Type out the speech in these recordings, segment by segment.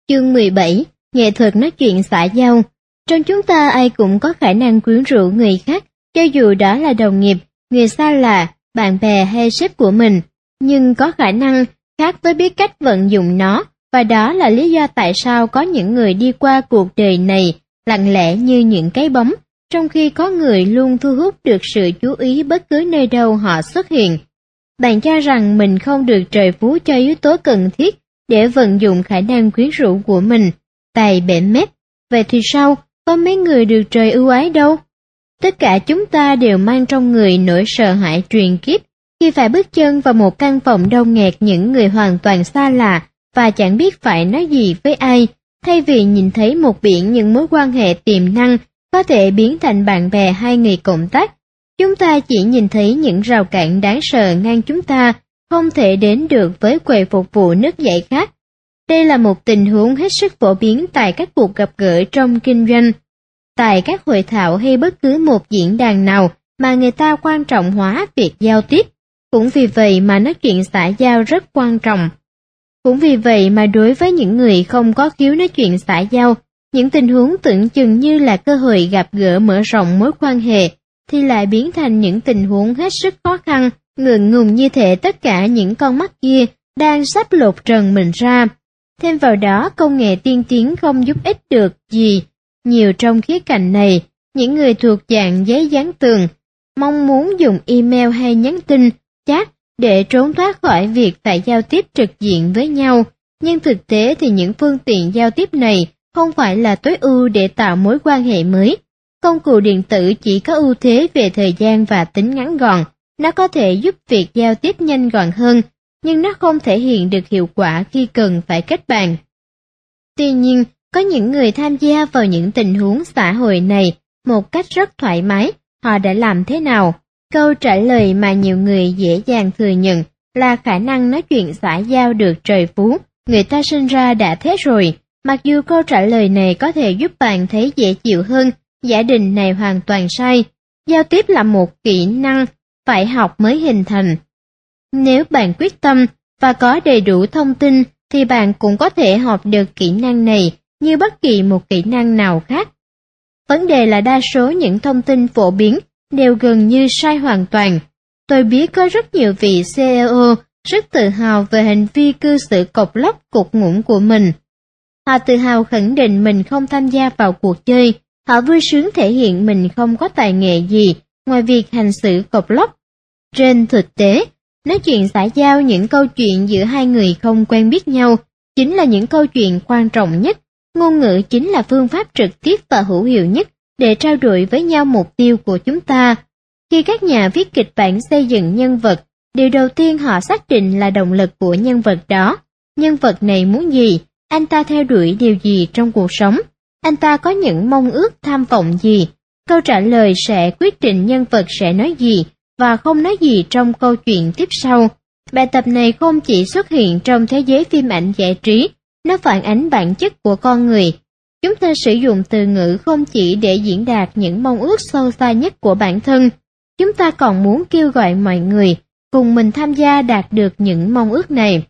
Chương 17. Nghệ thuật nói chuyện xã giao. Trong chúng ta ai cũng có khả năng quyến rũ người khác, cho dù đó là đồng nghiệp, người xa lạ, bạn bè hay sếp của mình, nhưng có khả năng khác với biết cách vận dụng nó, và đó là lý do tại sao có những người đi qua cuộc đời này lặng lẽ như những cái bóng, trong khi có người luôn thu hút được sự chú ý bất cứ nơi đâu họ xuất hiện. Bạn cho rằng mình không được trời phú cho yếu tố cần thiết để vận dụng khả năng quyến rũ của mình, tài bể mép. Vậy thì sao, có mấy người được trời ưu ái đâu? Tất cả chúng ta đều mang trong người nỗi sợ hãi truyền kiếp khi phải bước chân vào một căn phòng đông nghẹt những người hoàn toàn xa lạ và chẳng biết phải nói gì với ai. Thay vì nhìn thấy một biển những mối quan hệ tiềm năng có thể biến thành bạn bè hay người cộng tác, chúng ta chỉ nhìn thấy những rào cản đáng sợ ngăn chúng ta không thể đến được với quầy phục vụ nước giải khát. Đây là một tình huống hết sức phổ biến tại các cuộc gặp gỡ trong kinh doanh, tại các hội thảo hay bất cứ một diễn đàn nào mà người ta quan trọng hóa việc giao tiếp. Cũng vì vậy mà nói chuyện xã giao rất quan trọng. Cũng vì vậy mà đối với những người không có khiếu nói chuyện xã giao, những tình huống tưởng chừng như là cơ hội gặp gỡ mở rộng mối quan hệ, thì lại biến thành những tình huống hết sức khó khăn, ngượng ngùng như thể tất cả những con mắt kia đang sắp lột trần mình ra. Thêm vào đó, công nghệ tiên tiến không giúp ích được gì nhiều trong khía cạnh này. Những người thuộc dạng giấy dán tường mong muốn dùng email hay nhắn tin, chat để trốn thoát khỏi việc phải giao tiếp trực diện với nhau, nhưng thực tế thì những phương tiện giao tiếp này không phải là tối ưu để tạo mối quan hệ mới. Công cụ điện tử chỉ có ưu thế về thời gian và tính ngắn gọn, nó có thể giúp việc giao tiếp nhanh gọn hơn, nhưng nó không thể hiện được hiệu quả khi cần phải kết bạn. Tuy nhiên, có những người tham gia vào những tình huống xã hội này một cách rất thoải mái. Họ đã làm thế nào? Câu trả lời mà nhiều người dễ dàng thừa nhận là khả năng nói chuyện xã giao được trời phú, người ta sinh ra đã thế rồi. Mặc dù câu trả lời này có thể giúp bạn thấy dễ chịu hơn, giả định này hoàn toàn sai. Giao tiếp là một kỹ năng phải học mới hình thành. Nếu bạn quyết tâm và có đầy đủ thông tin thì bạn cũng có thể học được kỹ năng này như bất kỳ một kỹ năng nào khác. Vấn đề là đa số những thông tin phổ biến đều gần như sai hoàn toàn. Tôi biết có rất nhiều vị CEO rất tự hào về hành vi cư xử cộc lốc cục ngủng của mình. Họ tự hào khẳng định mình không tham gia vào cuộc chơi, họ vui sướng thể hiện mình không có tài nghệ gì ngoài việc hành xử cộc lốc. Trên thực tế, nói chuyện xã giao những câu chuyện giữa hai người không quen biết nhau chính là những câu chuyện quan trọng nhất. Ngôn ngữ chính là phương pháp trực tiếp và hữu hiệu nhất để trao đổi với nhau mục tiêu của chúng ta. Khi các nhà viết kịch bản xây dựng nhân vật, điều đầu tiên họ xác định là động lực của nhân vật đó. Nhân vật này muốn gì? Anh ta theo đuổi điều gì trong cuộc sống? Anh ta có những mong ước tham vọng gì? Câu trả lời sẽ quyết định nhân vật sẽ nói gì và không nói gì trong câu chuyện tiếp sau. Bài tập này không chỉ xuất hiện trong thế giới phim ảnh giải trí, nó phản ánh bản chất của con người. Chúng ta sử dụng từ ngữ không chỉ để diễn đạt những mong ước sâu xa nhất của bản thân, chúng ta còn muốn kêu gọi mọi người cùng mình tham gia đạt được những mong ước này.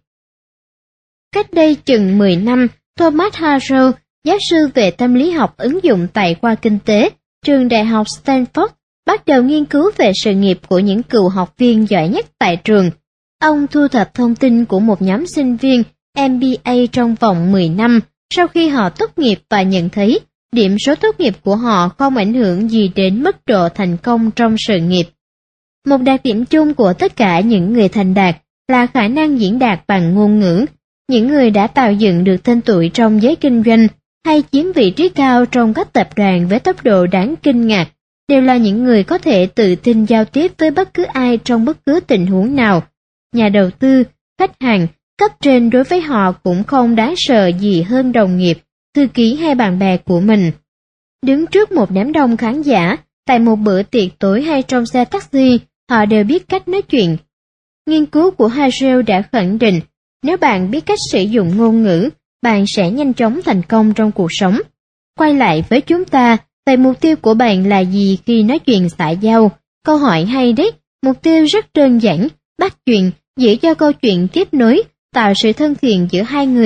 Cách đây chừng 10 năm, Thomas Harrow, giáo sư về tâm lý học ứng dụng tại khoa kinh tế, trường đại học Stanford, bắt đầu nghiên cứu về sự nghiệp của những cựu học viên giỏi nhất tại trường. Ông thu thập thông tin của một nhóm sinh viên MBA trong vòng 10 năm sau khi họ tốt nghiệp và nhận thấy điểm số tốt nghiệp của họ không ảnh hưởng gì đến mức độ thành công trong sự nghiệp. Một đặc điểm chung của tất cả những người thành đạt là khả năng diễn đạt bằng ngôn ngữ. Những người đã tạo dựng được tên tuổi trong giới kinh doanh hay chiếm vị trí cao trong các tập đoàn với tốc độ đáng kinh ngạc đều là những người có thể tự tin giao tiếp với bất cứ ai trong bất cứ tình huống nào. Nhà đầu tư, khách hàng, cấp trên đối với họ cũng không đáng sợ gì hơn đồng nghiệp, thư ký hay bạn bè của mình. Đứng trước một đám đông khán giả, tại một bữa tiệc tối hay trong xe taxi, họ đều biết cách nói chuyện. Nghiên cứu của Harrow đã khẳng định, nếu bạn biết cách sử dụng ngôn ngữ, bạn sẽ nhanh chóng thành công trong cuộc sống. Quay lại với chúng ta, vậy mục tiêu của bạn là gì khi nói chuyện xã giao? Câu hỏi hay đấy, mục tiêu rất đơn giản, bắt chuyện, giữ cho câu chuyện tiếp nối, tạo sự thân thiện giữa hai người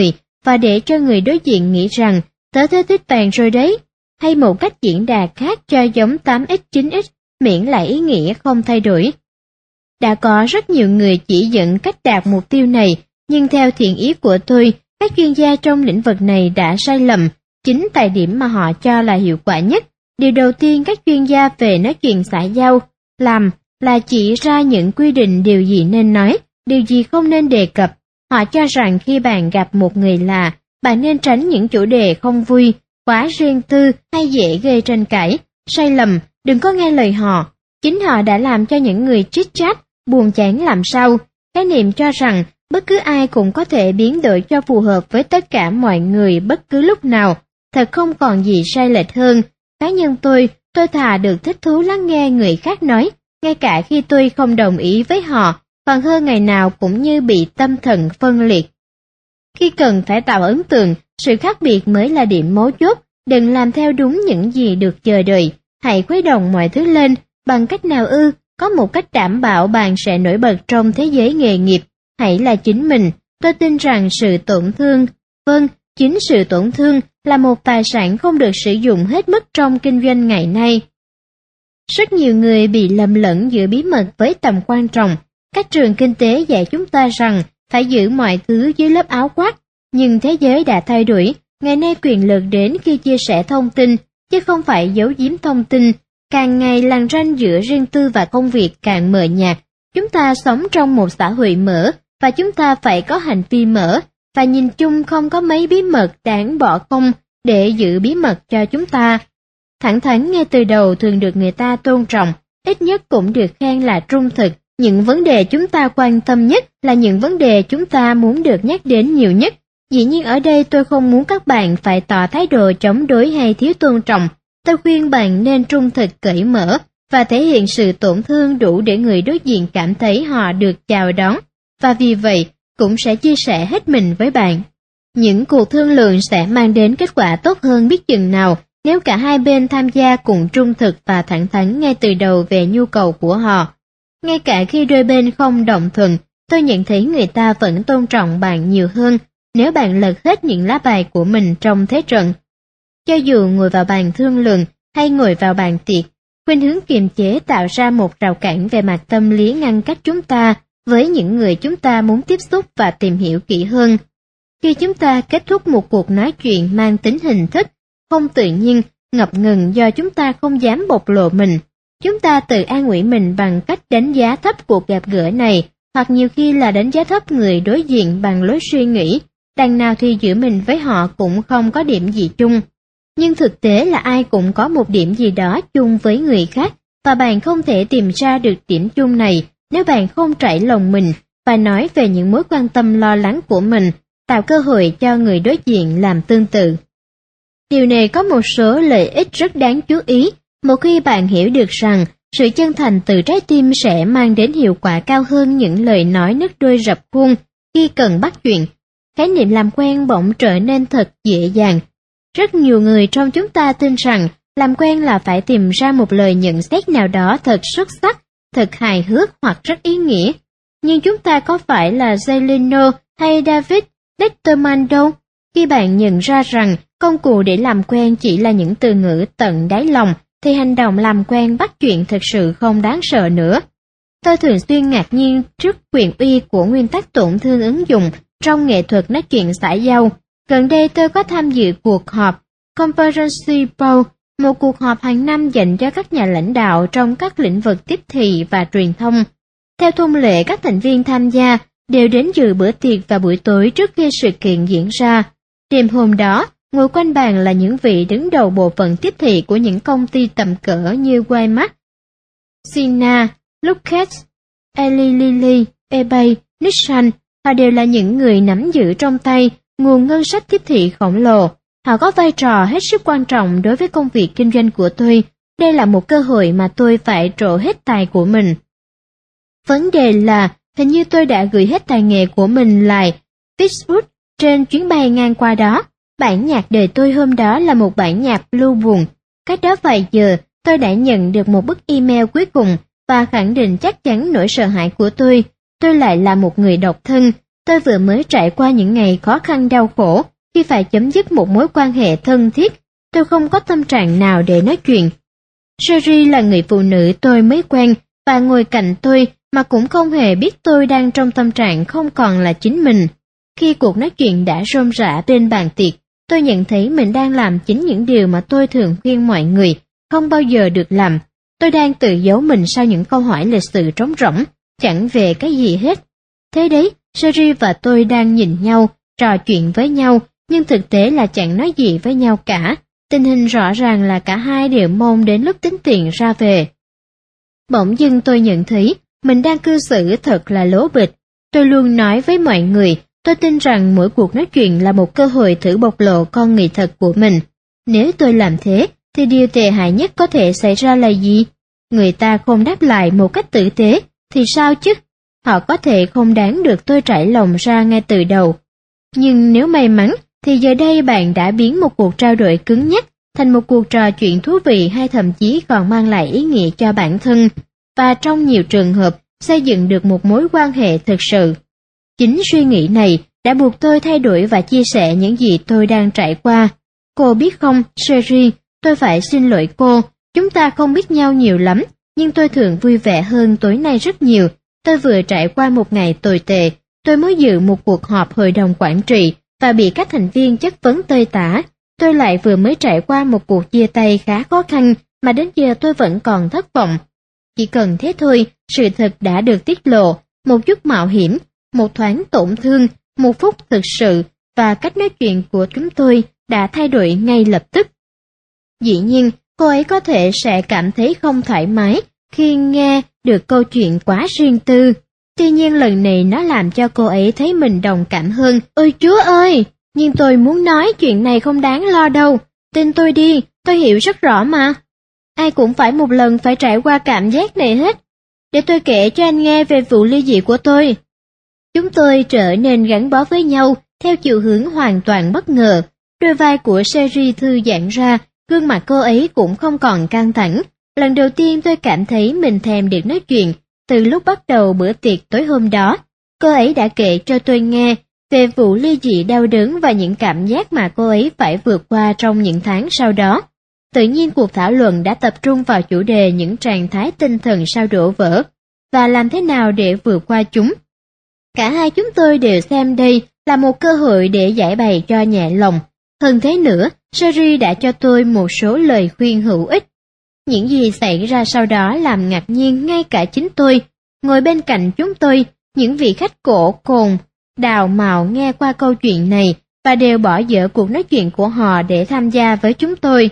và để cho người đối diện nghĩ rằng tớ thích bạn rồi đấy, hay một cách diễn đạt khác cho giống 8x 9x, miễn là ý nghĩa không thay đổi. Đã có rất nhiều người chỉ dẫn cách đạt mục tiêu này, nhưng theo thiện ý của tôi, các chuyên gia trong lĩnh vực này đã sai lầm chính tại điểm mà họ cho là hiệu quả nhất. Điều đầu tiên các chuyên gia về nói chuyện xã giao làm là chỉ ra những quy định điều gì nên nói, điều gì không nên đề cập. Họ cho rằng khi bạn gặp một người lạ, bạn nên tránh những chủ đề không vui, quá riêng tư hay dễ gây tranh cãi. Sai lầm, đừng có nghe lời họ. Chính họ đã làm cho những người chit chat buồn chán làm sao. Khái niệm cho rằng bất cứ ai cũng có thể biến đổi cho phù hợp với tất cả mọi người bất cứ lúc nào, thật không còn gì sai lệch hơn. Cá nhân tôi thà được thích thú lắng nghe người khác nói, ngay cả khi tôi không đồng ý với họ, còn hơn ngày nào cũng như bị tâm thần phân liệt. Khi cần phải tạo ấn tượng, sự khác biệt mới là điểm mấu chốt. Đừng làm theo đúng những gì được chờ đợi, hãy khuấy động mọi thứ lên. Bằng cách nào ư? Có một cách đảm bảo bạn sẽ nổi bật trong thế giới nghề nghiệp, hãy là chính mình. Tôi tin rằng sự tổn thương, chính sự tổn thương là một tài sản không được sử dụng hết mức trong kinh doanh ngày nay. Rất nhiều người bị lầm lẫn giữa bí mật với tầm quan trọng. Các trường kinh tế dạy chúng ta rằng phải giữ mọi thứ dưới lớp áo khoác, nhưng thế giới đã thay đổi. Ngày nay quyền lực đến khi chia sẻ thông tin, chứ không phải giấu giếm thông tin. Càng ngày lằn ranh giữa riêng tư và công việc càng mờ nhạt. Chúng ta sống trong một xã hội mở, và chúng ta phải có hành vi mở, và nhìn chung không có mấy bí mật đáng bỏ công để giữ bí mật cho chúng ta. Thẳng thắn ngay từ đầu thường được người ta tôn trọng, ít nhất cũng được khen là trung thực. Những vấn đề chúng ta quan tâm nhất là những vấn đề chúng ta muốn được nhắc đến nhiều nhất. Dĩ nhiên ở đây tôi không muốn các bạn phải tỏ thái độ chống đối hay thiếu tôn trọng. Tôi khuyên bạn nên trung thực cởi mở và thể hiện sự tổn thương đủ để người đối diện cảm thấy họ được chào đón, và vì vậy cũng sẽ chia sẻ hết mình với bạn. Những cuộc thương lượng sẽ mang đến kết quả tốt hơn biết chừng nào nếu cả hai bên tham gia cùng trung thực và thẳng thắn ngay từ đầu về nhu cầu của họ. Ngay cả khi đôi bên không đồng thuận, tôi nhận thấy người ta vẫn tôn trọng bạn nhiều hơn nếu bạn lật hết những lá bài của mình trong thế trận. Cho dù ngồi vào bàn thương lượng hay ngồi vào bàn tiệc, khuynh hướng kiềm chế tạo ra một rào cản về mặt tâm lý ngăn cách chúng ta với những người chúng ta muốn tiếp xúc và tìm hiểu kỹ hơn. Khi chúng ta kết thúc một cuộc nói chuyện mang tính hình thức, không tự nhiên, ngập ngừng do chúng ta không dám bộc lộ mình, chúng ta tự an ủi mình bằng cách đánh giá thấp cuộc gặp gỡ này, hoặc nhiều khi là đánh giá thấp người đối diện bằng lối suy nghĩ, đằng nào thì giữa mình với họ cũng không có điểm gì chung. Nhưng thực tế là ai cũng có một điểm gì đó chung với người khác, và bạn không thể tìm ra được điểm chung này nếu bạn không trải lòng mình và nói về những mối quan tâm lo lắng của mình, tạo cơ hội cho người đối diện làm tương tự. Điều này có một số lợi ích rất đáng chú ý. Một khi bạn hiểu được rằng sự chân thành từ trái tim sẽ mang đến hiệu quả cao hơn những lời nói nứt đôi rập khuôn khi cần bắt chuyện, khái niệm làm quen bỗng trở nên thật dễ dàng. Rất nhiều người trong chúng ta tin rằng làm quen là phải tìm ra một lời nhận xét nào đó thật xuất sắc, thật hài hước hoặc rất ý nghĩa. Nhưng chúng ta có phải là Jay Leno hay David Letterman đâu? Khi bạn nhận ra rằng công cụ để làm quen chỉ là những từ ngữ tận đáy lòng, thì hành động làm quen bắt chuyện thực sự không đáng sợ nữa. Tôi thường xuyên ngạc nhiên trước quyền uy của nguyên tắc tổn thương ứng dụng trong nghệ thuật nói chuyện xã giao. Gần đây tôi có tham dự cuộc họp Conference Bowl, một cuộc họp hàng năm dành cho các nhà lãnh đạo trong các lĩnh vực tiếp thị và truyền thông. Theo thông lệ, các thành viên tham gia đều đến dự bữa tiệc vào buổi tối trước khi sự kiện diễn ra. Đêm hôm đó, ngồi quanh bàn là những vị đứng đầu bộ phận tiếp thị của những công ty tầm cỡ như Walmart, Sina, Lucas, Eli Lilly, eBay, Nissan. Họ đều là những người nắm giữ trong tay nguồn ngân sách tiếp thị khổng lồ. Họ có vai trò hết sức quan trọng đối với công việc kinh doanh của tôi. Đây là một cơ hội mà tôi phải trổ hết tài của mình. Vấn đề là, hình như tôi đã gửi hết tài nghệ của mình lại Pittsburgh trên chuyến bay ngang qua đó. Bản nhạc đời tôi hôm đó là một bản nhạc blues buồn. Cách đó vài giờ, tôi đã nhận được một bức email cuối cùng và khẳng định chắc chắn nỗi sợ hãi của tôi. Tôi lại là một người độc thân. Tôi vừa mới trải qua những ngày khó khăn đau khổ, khi phải chấm dứt một mối quan hệ thân thiết, tôi không có tâm trạng nào để nói chuyện. Sherry là người phụ nữ tôi mới quen và ngồi cạnh tôi mà cũng không hề biết tôi đang trong tâm trạng không còn là chính mình. Khi cuộc nói chuyện đã rôm rả bên bàn tiệc, tôi nhận thấy mình đang làm chính những điều mà tôi thường khuyên mọi người không bao giờ được làm. Tôi đang tự giấu mình sau những câu hỏi lịch sự trống rỗng, chẳng về cái gì hết. Thế đấy, Sherry và tôi đang nhìn nhau, trò chuyện với nhau, nhưng thực tế là chẳng nói gì với nhau cả. Tình hình rõ ràng là cả hai đều mong đến lúc tính tiền ra về. Bỗng dưng tôi nhận thấy mình đang cư xử thật là lố bịch. Tôi luôn nói với mọi người, tôi tin rằng mỗi cuộc nói chuyện là một cơ hội thử bộc lộ con người thật của mình. Nếu tôi làm thế, thì điều tệ hại nhất có thể xảy ra là gì? Người ta không đáp lại một cách tử tế, thì sao chứ? Họ có thể không đáng được tôi trải lòng ra ngay từ đầu. Nhưng nếu may mắn, thì giờ đây bạn đã biến một cuộc trao đổi cứng nhắc thành một cuộc trò chuyện thú vị hay thậm chí còn mang lại ý nghĩa cho bản thân, và trong nhiều trường hợp xây dựng được một mối quan hệ thực sự. Chính suy nghĩ này đã buộc tôi thay đổi và chia sẻ những gì tôi đang trải qua. Cô biết không, Sherry, tôi phải xin lỗi cô, chúng ta không biết nhau nhiều lắm, nhưng tôi thường vui vẻ hơn tối nay rất nhiều. Tôi vừa trải qua một ngày tồi tệ, tôi mới dự một cuộc họp hội đồng quản trị và bị các thành viên chất vấn tơi tả. Tôi lại vừa mới trải qua một cuộc chia tay khá khó khăn mà đến giờ tôi vẫn còn thất vọng. Chỉ cần thế thôi, sự thật đã được tiết lộ, một chút mạo hiểm, một thoáng tổn thương, một phút thực sự, và cách nói chuyện của chúng tôi đã thay đổi ngay lập tức. Dĩ nhiên, cô ấy có thể sẽ cảm thấy không thoải mái khi nghe được câu chuyện quá riêng tư. Tuy nhiên lần này nó làm cho cô ấy thấy mình đồng cảm hơn. Ôi Chúa ơi! Nhưng tôi muốn nói chuyện này không đáng lo đâu. Tin tôi đi, tôi hiểu rất rõ mà. Ai cũng phải một lần phải trải qua cảm giác này hết. Để tôi kể cho anh nghe về vụ ly dị của tôi. Chúng tôi trở nên gắn bó với nhau theo chiều hướng hoàn toàn bất ngờ. Đôi vai của Sherry thư giãn ra, gương mặt cô ấy cũng không còn căng thẳng. Lần đầu tiên tôi cảm thấy mình thèm được nói chuyện. Từ lúc bắt đầu bữa tiệc tối hôm đó, cô ấy đã kể cho tôi nghe về vụ ly dị đau đớn và những cảm giác mà cô ấy phải vượt qua trong những tháng sau đó. Tự nhiên cuộc thảo luận đã tập trung vào chủ đề những trạng thái tinh thần sau đổ vỡ, và làm thế nào để vượt qua chúng. Cả hai chúng tôi đều xem đây là một cơ hội để giải bày cho nhẹ lòng. Hơn thế nữa, Sherry đã cho tôi một số lời khuyên hữu ích. Những gì xảy ra sau đó làm ngạc nhiên ngay cả chính tôi. Ngồi bên cạnh chúng tôi, những vị khách cổ cồn, đào mào nghe qua câu chuyện này và đều bỏ dở cuộc nói chuyện của họ để tham gia với chúng tôi.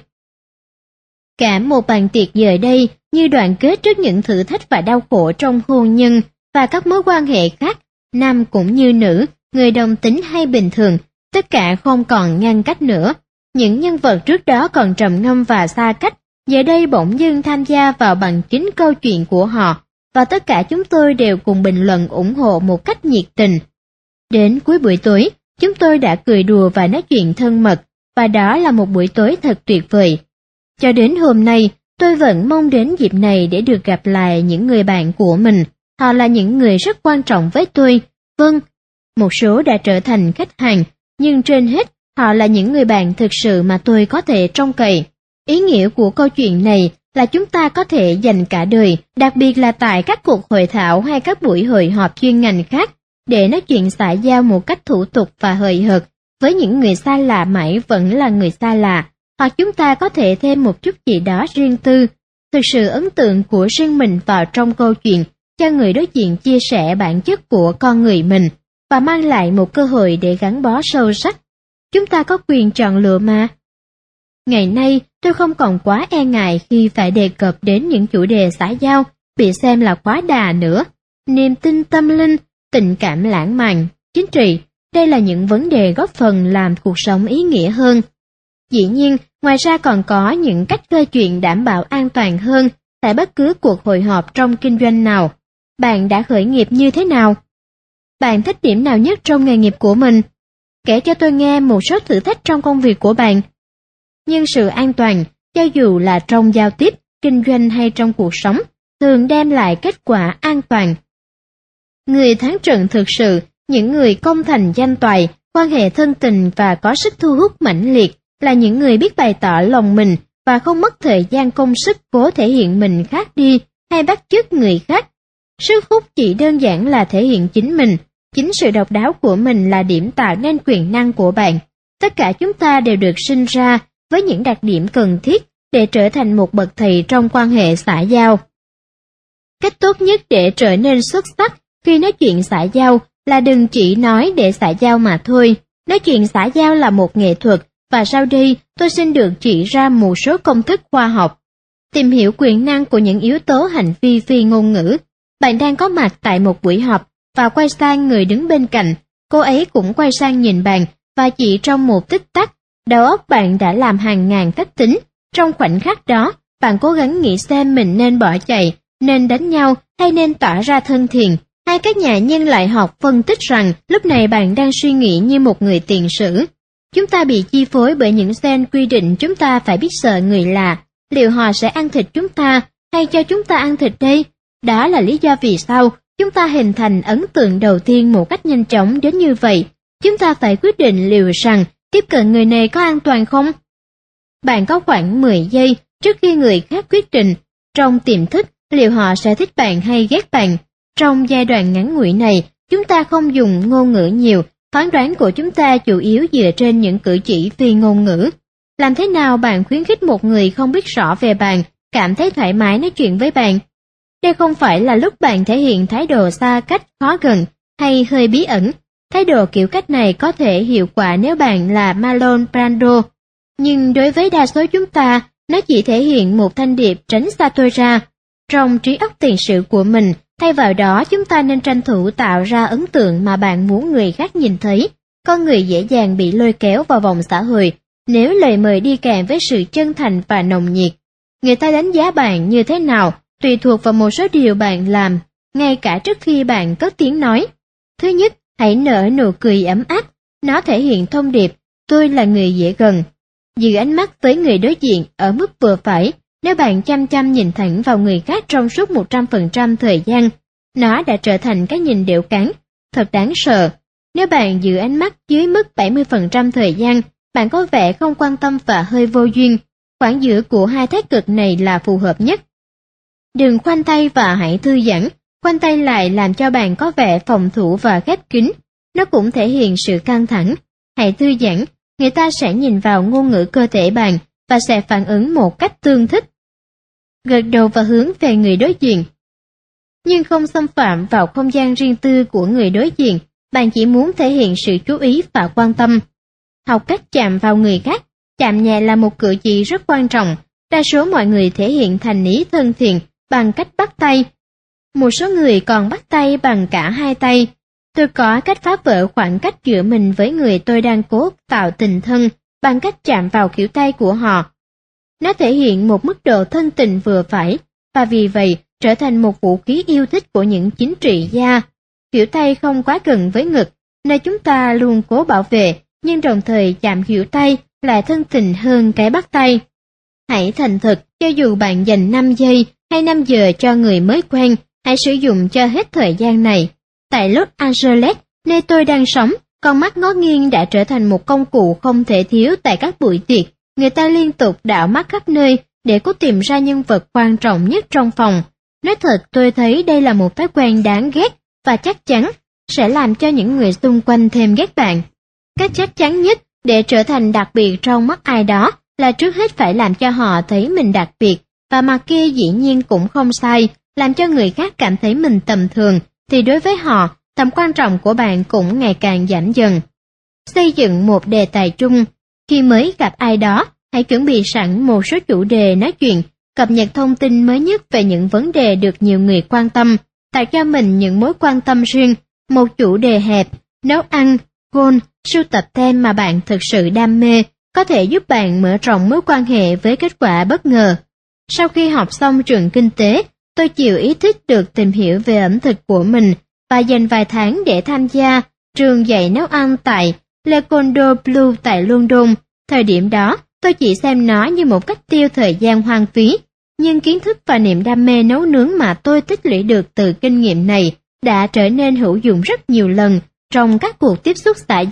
Cả một bàn tiệc giờ đây như đoàn kết trước những thử thách và đau khổ trong hôn nhân và các mối quan hệ khác, nam cũng như nữ, người đồng tính hay bình thường, tất cả không còn ngăn cách nữa. Những nhân vật trước đó còn trầm ngâm và xa cách, giờ đây bỗng dưng tham gia vào bằng chính câu chuyện của họ, và tất cả chúng tôi đều cùng bình luận ủng hộ một cách nhiệt tình. Đến cuối buổi tối, chúng tôi đã cười đùa và nói chuyện thân mật, và đó là một buổi tối thật tuyệt vời. Cho đến hôm nay, tôi vẫn mong đến dịp này để được gặp lại những người bạn của mình. Họ là những người rất quan trọng với tôi. Vâng, một số đã trở thành khách hàng, nhưng trên hết, họ là những người bạn thực sự mà tôi có thể trông cậy. Ý nghĩa của câu chuyện này là chúng ta có thể dành cả đời, đặc biệt là tại các cuộc hội thảo hay các buổi hội họp chuyên ngành khác, để nói chuyện xã giao một cách thủ tục và hời hợt với những người xa lạ mãi vẫn là người xa lạ, hoặc chúng ta có thể thêm một chút gì đó riêng tư, thực sự ấn tượng của riêng mình vào trong câu chuyện, cho người đối diện chia sẻ bản chất của con người mình, và mang lại một cơ hội để gắn bó sâu sắc. Chúng ta có quyền chọn lựa mà. Ngày nay, tôi không còn quá e ngại khi phải đề cập đến những chủ đề xã giao, bị xem là quá đà nữa. Niềm tin tâm linh, tình cảm lãng mạn, chính trị, đây là những vấn đề góp phần làm cuộc sống ý nghĩa hơn. Dĩ nhiên, ngoài ra còn có những cách kể chuyện đảm bảo an toàn hơn tại bất cứ cuộc hội họp trong kinh doanh nào. Bạn đã khởi nghiệp như thế nào? Bạn thích điểm nào nhất trong nghề nghiệp của mình? Kể cho tôi nghe một số thử thách trong công việc của bạn. Nhưng sự an toàn, cho dù là trong giao tiếp, kinh doanh hay trong cuộc sống, thường đem lại kết quả an toàn. Người thắng trận thực sự, những người công thành danh toại, Quan hệ thân tình và có sức thu hút mãnh liệt là những người biết bày tỏ lòng mình và không mất thời gian công sức cố thể hiện mình khác đi hay bắt chước người khác. Sức hút chỉ đơn giản là thể hiện chính mình, chính sự độc đáo của mình là điểm tạo nên quyền năng của bạn. Tất cả chúng ta đều được sinh ra với những đặc điểm cần thiết để trở thành một bậc thầy trong quan hệ xã giao. Cách tốt nhất để trở nên xuất sắc khi nói chuyện xã giao là đừng chỉ nói để xã giao mà thôi. Nói chuyện xã giao là một nghệ thuật, và sau đây tôi xin được chỉ ra một số công thức khoa học. Tìm hiểu quyền năng của những yếu tố hành vi phi ngôn ngữ. Bạn đang có mặt tại một buổi họp và quay sang người đứng bên cạnh, cô ấy cũng quay sang nhìn bạn và chỉ trong một tích tắc, đầu óc bạn đã làm hàng ngàn cách tính. Trong khoảnh khắc đó, bạn cố gắng nghĩ xem mình nên bỏ chạy, nên đánh nhau hay nên tỏ ra thân thiện. Hay các nhà nhân lại học phân tích rằng lúc này bạn đang suy nghĩ như một người tiền sử. Chúng ta bị chi phối bởi những gen quy định chúng ta phải biết sợ người lạ. Liệu họ sẽ ăn thịt chúng ta hay cho chúng ta ăn thịt đây? Đó là lý do vì sao chúng ta hình thành ấn tượng đầu tiên một cách nhanh chóng đến như vậy. Chúng ta phải quyết định liệu rằng tiếp cận người này có an toàn không? Bạn có khoảng 10 giây trước khi người khác quyết định trong tiềm thức liệu họ sẽ thích bạn hay ghét bạn. Trong giai đoạn ngắn ngủi này, chúng ta không dùng ngôn ngữ nhiều, phán đoán của chúng ta chủ yếu dựa trên những cử chỉ phi ngôn ngữ. Làm thế nào bạn khuyến khích một người không biết rõ về bạn, cảm thấy thoải mái nói chuyện với bạn? Đây không phải là lúc bạn thể hiện thái độ xa cách, khó gần hay hơi bí ẩn. Thái độ kiểu cách này có thể hiệu quả nếu bạn là Marlon Brando, nhưng đối với đa số chúng ta, nó chỉ thể hiện một thanh điệp tránh xa tôi ra. Trong trí óc tiền sự của mình, thay vào đó chúng ta nên tranh thủ tạo ra ấn tượng mà bạn muốn người khác nhìn thấy. Con người dễ dàng bị lôi kéo vào vòng xã hội nếu lời mời đi kèm với sự chân thành và nồng nhiệt. Người ta đánh giá bạn như thế nào tùy thuộc vào một số điều bạn làm, ngay cả trước khi bạn cất tiếng nói. Thứ nhất, hãy nở nụ cười ấm áp. Nó thể hiện thông điệp, tôi là người dễ gần. Giữ ánh mắt với người đối diện ở mức vừa phải. Nếu bạn chăm chăm nhìn thẳng vào người khác trong suốt 100% thời gian, nó đã trở thành cái nhìn điệu cán, thật đáng sợ. Nếu bạn giữ ánh mắt dưới mức 70% thời gian, bạn có vẻ không quan tâm và hơi vô duyên. Khoảng giữa của hai thái cực này là phù hợp nhất. Đừng khoanh tay và hãy thư giãn. Khoanh tay lại làm cho bạn có vẻ phòng thủ và khép kín. Nó cũng thể hiện sự căng thẳng. Hãy thư giãn, người ta sẽ nhìn vào ngôn ngữ cơ thể bạn và sẽ phản ứng một cách tương thích. Gật đầu và hướng về người đối diện. Nhưng không xâm phạm vào không gian riêng tư của người đối diện, bạn chỉ muốn thể hiện sự chú ý và quan tâm. Học cách chạm vào người khác. Chạm nhẹ là một cử chỉ rất quan trọng. Đa số mọi người thể hiện thành ý thân thiện bằng cách bắt tay. Một số người còn bắt tay bằng cả hai tay. Tôi có cách phá vỡ khoảng cách giữa mình với người tôi đang cố tạo tình thân bằng cách chạm vào khuỷu tay của họ. Nó thể hiện một mức độ thân tình vừa phải, và vì vậy trở thành một vũ khí yêu thích của những chính trị gia. Khuỷu tay không quá gần với ngực, nơi chúng ta luôn cố bảo vệ, nhưng đồng thời chạm khuỷu tay lại thân tình hơn cái bắt tay. Hãy thành thật, cho dù bạn dành 5 giây hay 5 giờ cho người mới quen, hãy sử dụng cho hết thời gian này. Tại Los Angeles, nơi tôi đang sống, con mắt ngó nghiêng đã trở thành một công cụ không thể thiếu tại các buổi tiệc. Người ta liên tục đảo mắt khắp nơi để cố tìm ra nhân vật quan trọng nhất trong phòng. Nói thật, tôi thấy đây là một thói quen đáng ghét và chắc chắn sẽ làm cho những người xung quanh thêm ghét bạn. Cách chắc chắn nhất để trở thành đặc biệt trong mắt ai đó là trước hết phải làm cho họ thấy mình đặc biệt, và mặt kia dĩ nhiên cũng không sai, làm cho người khác cảm thấy mình tầm thường, thì đối với họ, tầm quan trọng của bạn cũng ngày càng giảm dần. Xây dựng một đề tài chung. Khi mới gặp ai đó, hãy chuẩn bị sẵn một số chủ đề nói chuyện, cập nhật thông tin mới nhất về những vấn đề được nhiều người quan tâm, tạo cho mình những mối quan tâm riêng, một chủ đề hẹp, nấu ăn, golf, sưu tập tem mà bạn thực sự đam mê, có thể giúp bạn mở rộng mối quan hệ với kết quả bất ngờ. Sau khi học xong trường kinh tế, tôi chịu ý thích được tìm hiểu về ẩm thực của mình và dành vài tháng để tham gia trường dạy nấu ăn tại Le Cordon Bleu tại London. Thời điểm đó, tôi chỉ xem nó như một cách tiêu thời gian hoang phí, nhưng kiến thức và niềm đam mê nấu nướng mà tôi tích lũy được từ kinh nghiệm này đã trở nên hữu dụng rất nhiều lần trong các cuộc tiếp xúc xã giao.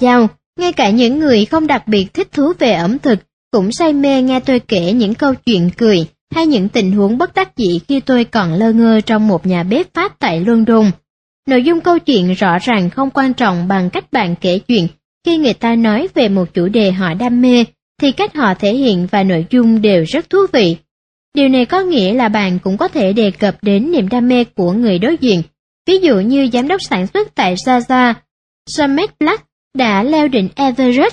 Ngay cả những người không đặc biệt thích thú về ẩm thực cũng say mê nghe tôi kể những câu chuyện cười hay những tình huống bất đắc dĩ khi tôi còn lơ ngơ trong một nhà bếp Pháp tại London. Nội dung câu chuyện rõ ràng không quan trọng bằng cách bạn kể chuyện. Khi người ta nói về một chủ đề họ đam mê, thì cách họ thể hiện và nội dung đều rất thú vị. Điều này có nghĩa là bạn cũng có thể đề cập đến niềm đam mê của người đối diện. Ví dụ như giám đốc sản xuất tại Zaza, James Black đã leo đỉnh Everest.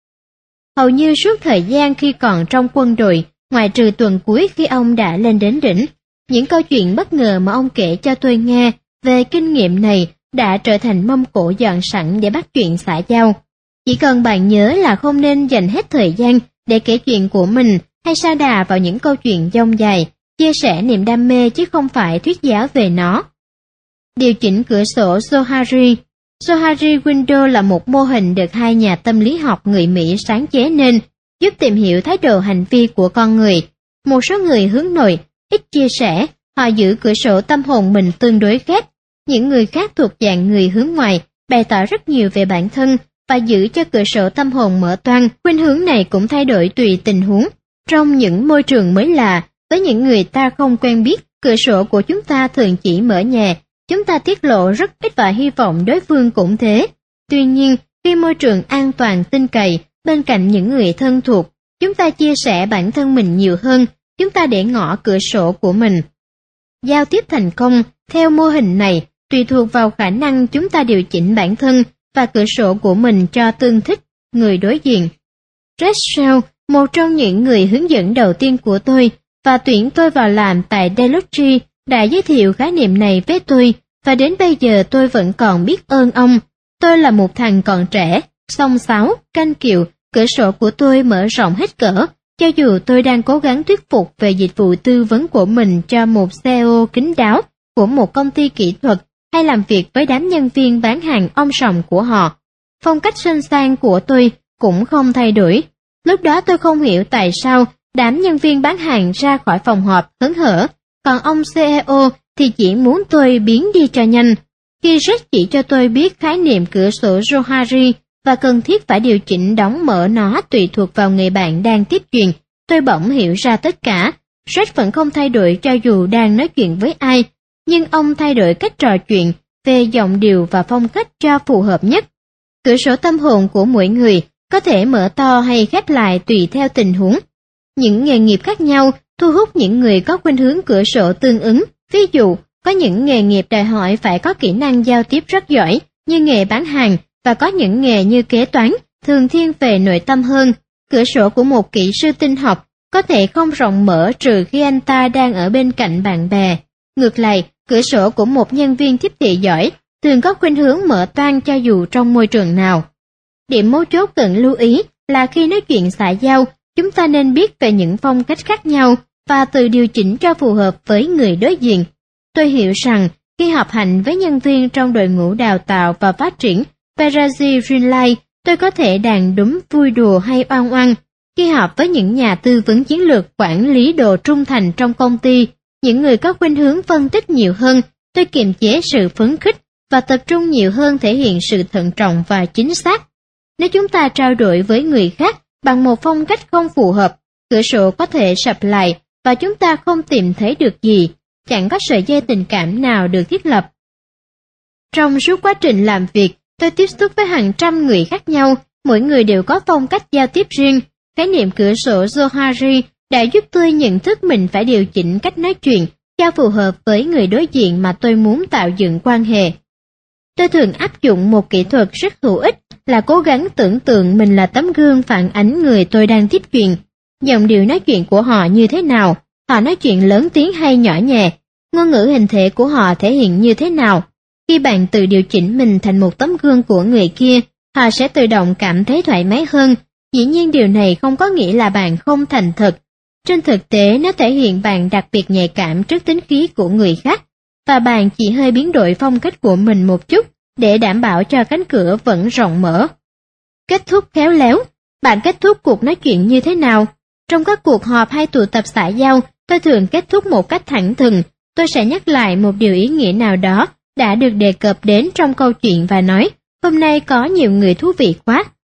Hầu như suốt thời gian khi còn trong quân đội, ngoại trừ tuần cuối khi ông đã lên đến đỉnh, những câu chuyện bất ngờ mà ông kể cho tôi nghe về kinh nghiệm này đã trở thành mâm cỗ dọn sẵn để bắt chuyện xã giao. Chỉ cần bạn nhớ là không nên dành hết thời gian để kể chuyện của mình hay sa đà vào những câu chuyện dông dài, chia sẻ niềm đam mê chứ không phải thuyết giáo về nó. Điều chỉnh cửa sổ Johari. Johari Window là một mô hình được hai nhà tâm lý học người Mỹ sáng chế nên, giúp tìm hiểu thái độ hành vi của con người. Một số người hướng nội, ít chia sẻ, họ giữ cửa sổ tâm hồn mình tương đối khép. Những người khác thuộc dạng người hướng ngoại, bày tỏ rất nhiều về bản thân và giữ cho cửa sổ tâm hồn mở toang. Khuynh hướng này cũng thay đổi tùy tình huống. Trong những môi trường mới lạ, với những người ta không quen biết, cửa sổ của chúng ta thường chỉ mở nhẹ. Chúng ta tiết lộ rất ít và hy vọng đối phương cũng thế. Tuy nhiên, khi môi trường an toàn tin cậy, bên cạnh những người thân thuộc, chúng ta chia sẻ bản thân mình nhiều hơn, chúng ta để ngỏ cửa sổ của mình. Giao tiếp thành công, theo mô hình này, tùy thuộc vào khả năng chúng ta điều chỉnh bản thân và cửa sổ của mình cho tương thích người đối diện. Rachel, một trong những người hướng dẫn đầu tiên của tôi, và tuyển tôi vào làm tại Deloitte, đã giới thiệu khái niệm này với tôi, và đến bây giờ tôi vẫn còn biết ơn ông. Tôi là một thằng còn trẻ, xông xáo, canh kiệu, cửa sổ của tôi mở rộng hết cỡ, cho dù tôi đang cố gắng thuyết phục về dịch vụ tư vấn của mình cho một CEO kín đáo của một công ty kỹ thuật, hay làm việc với đám nhân viên bán hàng om sòm của họ. Phong cách sênh sang của tôi cũng không thay đổi. Lúc đó tôi không hiểu tại sao đám nhân viên bán hàng ra khỏi phòng họp hớn hở, còn ông CEO thì chỉ muốn tôi biến đi cho nhanh. Khi Jack chỉ cho tôi biết khái niệm cửa sổ Johari và cần thiết phải điều chỉnh đóng mở nó tùy thuộc vào người bạn đang tiếp chuyện, tôi bỗng hiểu ra tất cả. Jack vẫn không thay đổi cho dù đang nói chuyện với ai, nhưng ông thay đổi cách trò chuyện về giọng điệu và phong cách cho phù hợp nhất. Cửa sổ tâm hồn của mỗi người có thể mở to hay khép lại tùy theo tình huống. Những nghề nghiệp khác nhau thu hút những người có khuynh hướng cửa sổ tương ứng. Ví dụ, có những nghề nghiệp đòi hỏi phải có kỹ năng giao tiếp rất giỏi, như nghề bán hàng, và có những nghề như kế toán, thường thiên về nội tâm hơn. Cửa sổ của một kỹ sư tin học có thể không rộng mở trừ khi anh ta đang ở bên cạnh bạn bè. Ngược lại, cửa sổ của một nhân viên tiếp thị giỏi thường có khuynh hướng mở toang cho dù trong môi trường nào. Điểm mấu chốt cần lưu ý là khi nói chuyện xã giao, chúng ta nên biết về những phong cách khác nhau và tự điều chỉnh cho phù hợp với người đối diện. Tôi hiểu rằng khi họp hành với nhân viên trong đội ngũ đào tạo và phát triển Perazi Greenlight, tôi có thể đàn đúng vui đùa hay oan oan. Khi họp với những nhà tư vấn chiến lược quản lý đồ trung thành trong công ty, những người có khuynh hướng phân tích nhiều hơn, tôi kiềm chế sự phấn khích và tập trung nhiều hơn thể hiện sự thận trọng và chính xác. Nếu chúng ta trao đổi với người khác bằng một phong cách không phù hợp, cửa sổ có thể sập lại và chúng ta không tìm thấy được gì, chẳng có sợi dây tình cảm nào được thiết lập. Trong suốt quá trình làm việc, tôi tiếp xúc với hàng trăm người khác nhau, mỗi người đều có phong cách giao tiếp riêng. Khái niệm cửa sổ Johari đã giúp tôi nhận thức mình phải điều chỉnh cách nói chuyện cho phù hợp với người đối diện mà tôi muốn tạo dựng quan hệ. Tôi thường áp dụng một kỹ thuật rất hữu ích là cố gắng tưởng tượng mình là tấm gương phản ánh người tôi đang tiếp chuyện. Giọng điệu nói chuyện của họ như thế nào, họ nói chuyện lớn tiếng hay nhỏ nhẹ, ngôn ngữ hình thể của họ thể hiện như thế nào. Khi bạn tự điều chỉnh mình thành một tấm gương của người kia, họ sẽ tự động cảm thấy thoải mái hơn. Dĩ nhiên điều này không có nghĩa là bạn không thành thật. Trên thực tế, nó thể hiện bạn đặc biệt nhạy cảm trước tính khí của người khác, và bạn chỉ hơi biến đổi phong cách của mình một chút để đảm bảo cho cánh cửa vẫn rộng mở. Kết thúc khéo léo. Bạn kết thúc cuộc nói chuyện như thế nào? Trong các cuộc họp hay tụ tập xã giao, tôi thường kết thúc một cách thẳng thừng. Tôi sẽ nhắc lại một điều ý nghĩa nào đó đã được đề cập đến trong câu chuyện và nói, hôm nay có nhiều người thú vị quá.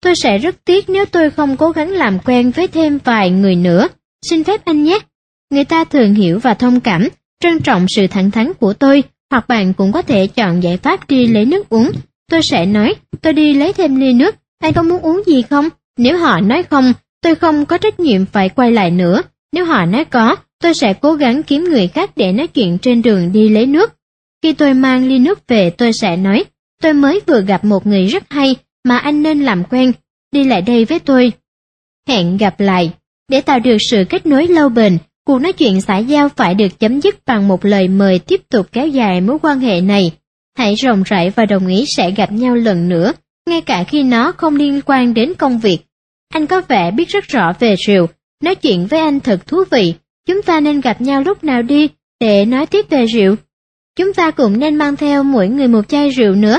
Tôi sẽ rất tiếc nếu tôi không cố gắng làm quen với thêm vài người nữa. Xin phép anh nhé. Người ta thường hiểu và thông cảm, trân trọng sự thẳng thắn của tôi, hoặc bạn cũng có thể chọn giải pháp đi lấy nước uống. Tôi sẽ nói, tôi đi lấy thêm ly nước, anh có muốn uống gì không? Nếu họ nói không, tôi không có trách nhiệm phải quay lại nữa. Nếu họ nói có, tôi sẽ cố gắng kiếm người khác để nói chuyện trên đường đi lấy nước. Khi tôi mang ly nước về, tôi sẽ nói, tôi mới vừa gặp một người rất hay mà anh nên làm quen, đi lại đây với tôi. Hẹn gặp lại. Để tạo được sự kết nối lâu bền, cuộc nói chuyện xã giao phải được chấm dứt bằng một lời mời tiếp tục kéo dài mối quan hệ này. Hãy rộng rãi và đồng ý sẽ gặp nhau lần nữa, ngay cả khi nó không liên quan đến công việc. Anh có vẻ biết rất rõ về rượu, nói chuyện với anh thật thú vị. Chúng ta nên gặp nhau lúc nào đi để nói tiếp về rượu. Chúng ta cũng nên mang theo mỗi người một chai rượu nữa.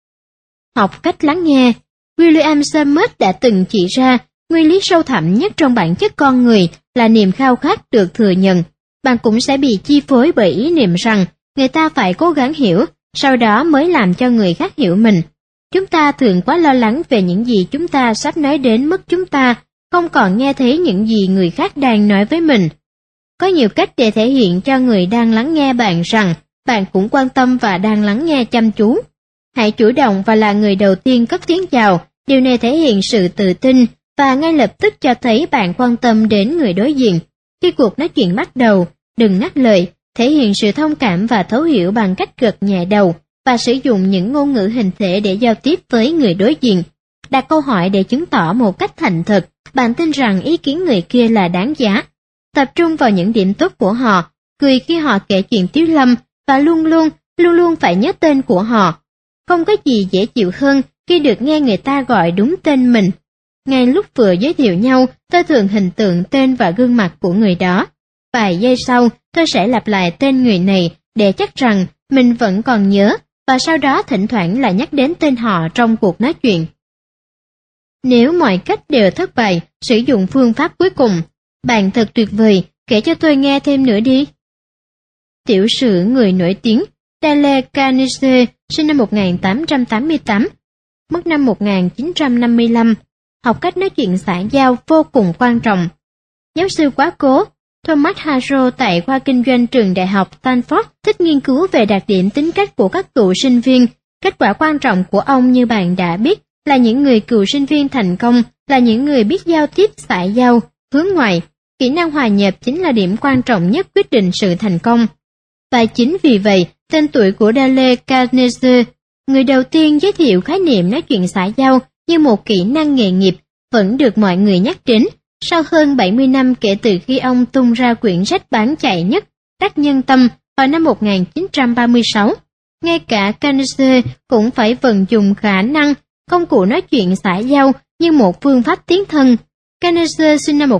Học cách lắng nghe. William Summers đã từng chỉ ra, nguyên lý sâu thẳm nhất trong bản chất con người là niềm khao khát được thừa nhận. Bạn cũng sẽ bị chi phối bởi ý niệm rằng người ta phải cố gắng hiểu, sau đó mới làm cho người khác hiểu mình. Chúng ta thường quá lo lắng về những gì chúng ta sắp nói đến mức chúng ta không còn nghe thấy những gì người khác đang nói với mình. Có nhiều cách để thể hiện cho người đang lắng nghe bạn rằng bạn cũng quan tâm và đang lắng nghe chăm chú. Hãy chủ động và là người đầu tiên cất tiếng chào, điều này thể hiện sự tự tin và ngay lập tức cho thấy bạn quan tâm đến người đối diện. Khi cuộc nói chuyện bắt đầu, đừng ngắt lời, thể hiện sự thông cảm và thấu hiểu bằng cách gật nhẹ đầu và sử dụng những ngôn ngữ hình thể để giao tiếp với người đối diện. Đặt câu hỏi để chứng tỏ một cách thành thật, bạn tin rằng ý kiến người kia là đáng giá. Tập trung vào những điểm tốt của họ, cười khi họ kể chuyện tiếu lâm và luôn luôn phải nhớ tên của họ. Không có gì dễ chịu hơn khi được nghe người ta gọi đúng tên mình. Ngay lúc vừa giới thiệu nhau, tôi thường hình tượng tên và gương mặt của người đó. Vài giây sau, tôi sẽ lặp lại tên người này để chắc rằng mình vẫn còn nhớ, và sau đó thỉnh thoảng là nhắc đến tên họ trong cuộc nói chuyện. Nếu mọi cách đều thất bại, sử dụng phương pháp cuối cùng. Bạn thật tuyệt vời, kể cho tôi nghe thêm nữa đi. Tiểu sử người nổi tiếng Dale Carnegie, sinh năm 1888, mất năm 1955. Học cách nói chuyện xã giao vô cùng quan trọng. Giáo sư quá cố Thomas Harrow tại khoa kinh doanh trường đại học Stanford thích nghiên cứu về đặc điểm tính cách của các cựu sinh viên. Kết quả quan trọng của ông như bạn đã biết là những người cựu sinh viên thành công là những người biết giao tiếp xã giao, hướng ngoại. Kỹ năng hòa nhập chính là điểm quan trọng nhất quyết định sự thành công. Và chính vì vậy, tên tuổi của Dale Carnegie, người đầu tiên giới thiệu khái niệm nói chuyện xã giao như một kỹ năng nghề nghiệp, vẫn được mọi người nhắc đến. Sau hơn 70 năm kể từ khi ông tung ra quyển sách bán chạy nhất, Đắc Nhân Tâm, vào năm 1936, ngay cả Carnegie cũng phải vận dụng khả năng công cụ nói chuyện xã giao như một phương pháp tiến thân. Carnegie sinh năm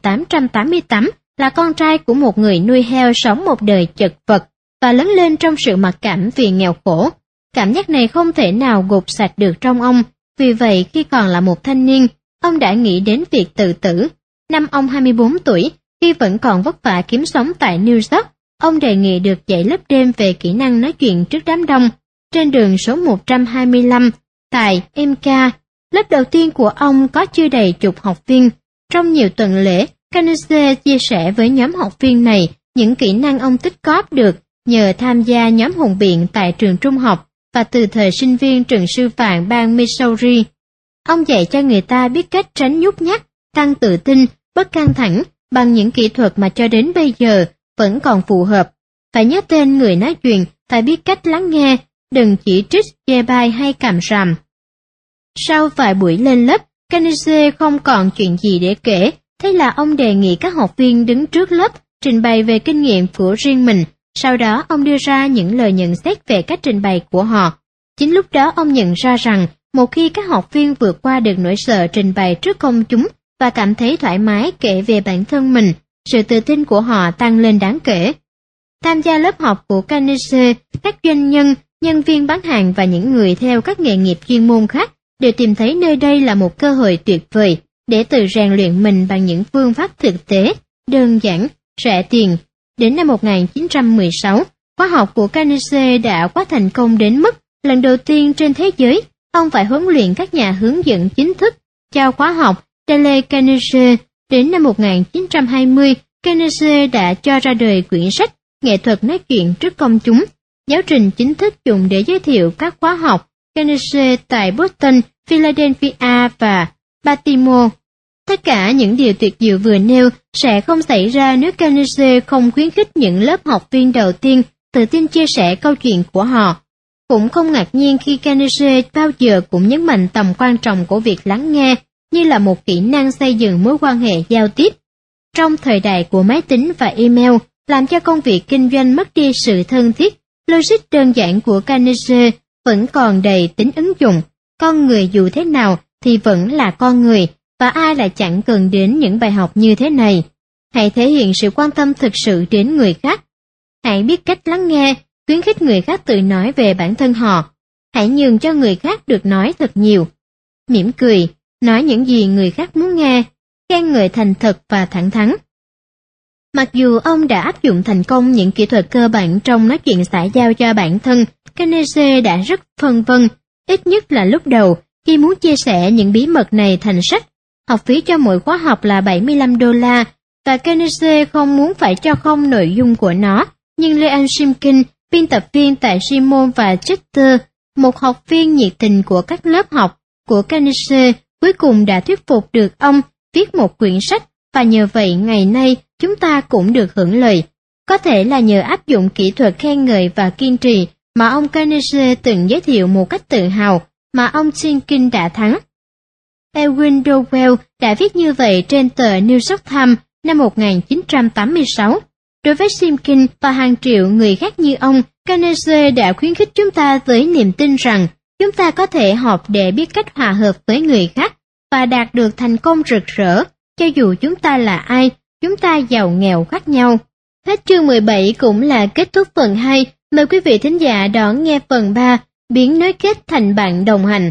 1888, là con trai của một người nuôi heo sống một đời chật vật và lớn lên trong sự mặc cảm vì nghèo khổ. Cảm giác này không thể nào gột sạch được trong ông, vì vậy khi còn là một thanh niên, ông đã nghĩ đến việc tự tử. Năm ông 24 tuổi, khi vẫn còn vất vả kiếm sống tại New York, ông đề nghị được dạy lớp đêm về kỹ năng nói chuyện trước đám đông. Trên đường số 125, tại MK, lớp đầu tiên của ông có chưa đầy chục học viên. Trong nhiều tuần lễ, Carnegie chia sẻ với nhóm học viên này những kỹ năng ông tích cóp được nhờ tham gia nhóm hùng biện tại trường trung học và từ thời sinh viên trường sư phạm bang Missouri. Ông dạy cho người ta biết cách tránh nhút nhát, tăng tự tin, bất căng thẳng bằng những kỹ thuật mà cho đến bây giờ vẫn còn phù hợp. Phải nhớ tên người nói chuyện, phải biết cách lắng nghe, đừng chỉ trích, chê bai hay càm ràm. Sau vài buổi lên lớp, Carnegie không còn chuyện gì để kể, thế là ông đề nghị các học viên đứng trước lớp trình bày về kinh nghiệm của riêng mình. Sau đó ông đưa ra những lời nhận xét về cách trình bày của họ. Chính lúc đó ông nhận ra rằng một khi các học viên vượt qua được nỗi sợ trình bày trước công chúng và cảm thấy thoải mái kể về bản thân mình, sự tự tin của họ tăng lên đáng kể. Tham gia lớp học của Carnegie, các doanh nhân, nhân viên bán hàng và những người theo các nghề nghiệp chuyên môn khác đều tìm thấy nơi đây là một cơ hội tuyệt vời để tự rèn luyện mình bằng những phương pháp thực tế, đơn giản, rẻ tiền. Đến năm 1916, khóa học của Carnegie đã quá thành công đến mức lần đầu tiên trên thế giới, ông phải huấn luyện các nhà hướng dẫn chính thức cho khóa học Dale Carnegie. Đến năm 1920, Carnegie đã cho ra đời quyển sách Nghệ thuật nói chuyện trước công chúng, giáo trình chính thức dùng để giới thiệu các khóa học Carnegie tại Boston, Philadelphia và Baltimore. Tất cả những điều tuyệt diệu vừa nêu sẽ không xảy ra nếu Carnegie không khuyến khích những lớp học viên đầu tiên tự tin chia sẻ câu chuyện của họ. Cũng không ngạc nhiên khi Carnegie bao giờ cũng nhấn mạnh tầm quan trọng của việc lắng nghe như là một kỹ năng xây dựng mối quan hệ giao tiếp. Trong thời đại của máy tính và email, làm cho công việc kinh doanh mất đi sự thân thiết, logic đơn giản của Carnegie vẫn còn đầy tính ứng dụng. Con người dù thế nào thì vẫn là con người, và ai lại chẳng cần đến những bài học như thế này. Hãy thể hiện sự quan tâm thực sự đến người khác. Hãy biết cách lắng nghe, khuyến khích người khác tự nói về bản thân họ. Hãy nhường cho người khác được nói thật nhiều. Mỉm cười, nói những gì người khác muốn nghe, khen ngợi thành thật và thẳng thắn. Mặc dù ông đã áp dụng thành công những kỹ thuật cơ bản trong nói chuyện xã giao cho bản thân, Carnegie đã rất phân vân, ít nhất là lúc đầu, khi muốn chia sẻ những bí mật này thành sách. Học phí cho mỗi khóa học là $75, và Carnegie không muốn phải cho không nội dung của nó, nhưng Leon Simkin, biên tập viên tại Simon và Chester, một học viên nhiệt tình của các lớp học của Carnegie, cuối cùng đã thuyết phục được ông viết một quyển sách, và nhờ vậy ngày nay chúng ta cũng được hưởng lợi. Có thể là nhờ áp dụng kỹ thuật khen ngợi và kiên trì mà ông Carnegie từng giới thiệu một cách tự hào mà ông Simkin đã thắng. Edwin Dowell đã viết như vậy trên tờ New York Times năm 1986. Đối với Simkin và hàng triệu người khác như ông, Carnegie đã khuyến khích chúng ta với niềm tin rằng chúng ta có thể học để biết cách hòa hợp với người khác và đạt được thành công rực rỡ, cho dù chúng ta là ai, chúng ta giàu nghèo khác nhau. Hết chương 17 cũng là kết thúc phần 2. Mời quý vị thính giả đón nghe phần 3, biến nối kết thành bạn đồng hành.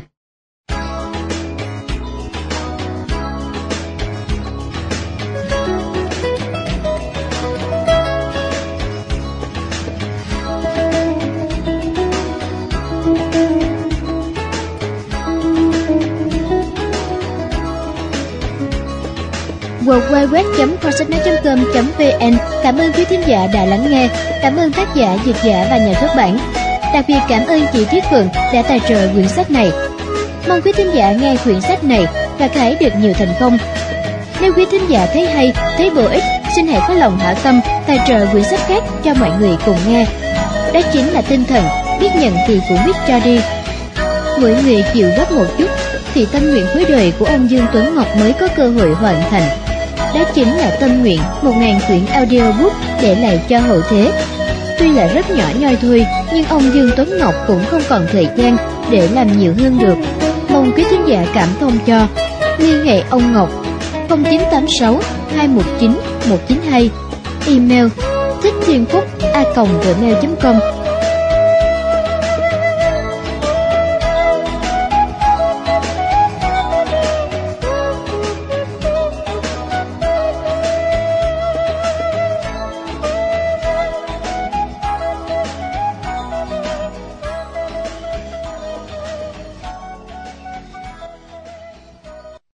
www.kho-sách-nói.com.vn. Cảm ơn quý thính giả đã lắng nghe. Cảm ơn tác giả, dịch giả và nhà xuất bản. Đặc biệt cảm ơn chị Tuyết Phượng đã tài trợ quyển sách này. Mong quý thính giả nghe quyển sách này và hãy được nhiều thành công. Nếu quý thính giả thấy hay, thấy bổ ích, xin hãy có lòng hảo tâm tài trợ quyển sách khác cho mọi người cùng nghe. Đó chính là tinh thần biết nhận thì cũng biết cho đi. Mỗi người chịu góp một chút thì tâm nguyện cuối đời của ông Dương Tuấn Ngọc mới có cơ hội hoàn thành. Đó chính là tâm nguyện 1000 quyển audiobook để lại cho hậu thế. Tuy là rất nhỏ nhoi thôi, nhưng ông Dương Tuấn Ngọc cũng không còn thời gian để làm nhiều hơn được. Mong quý thính giả cảm thông cho. Liên hệ ông Ngọc 0986 219 192. Email thích thiên phúc @gmail.com.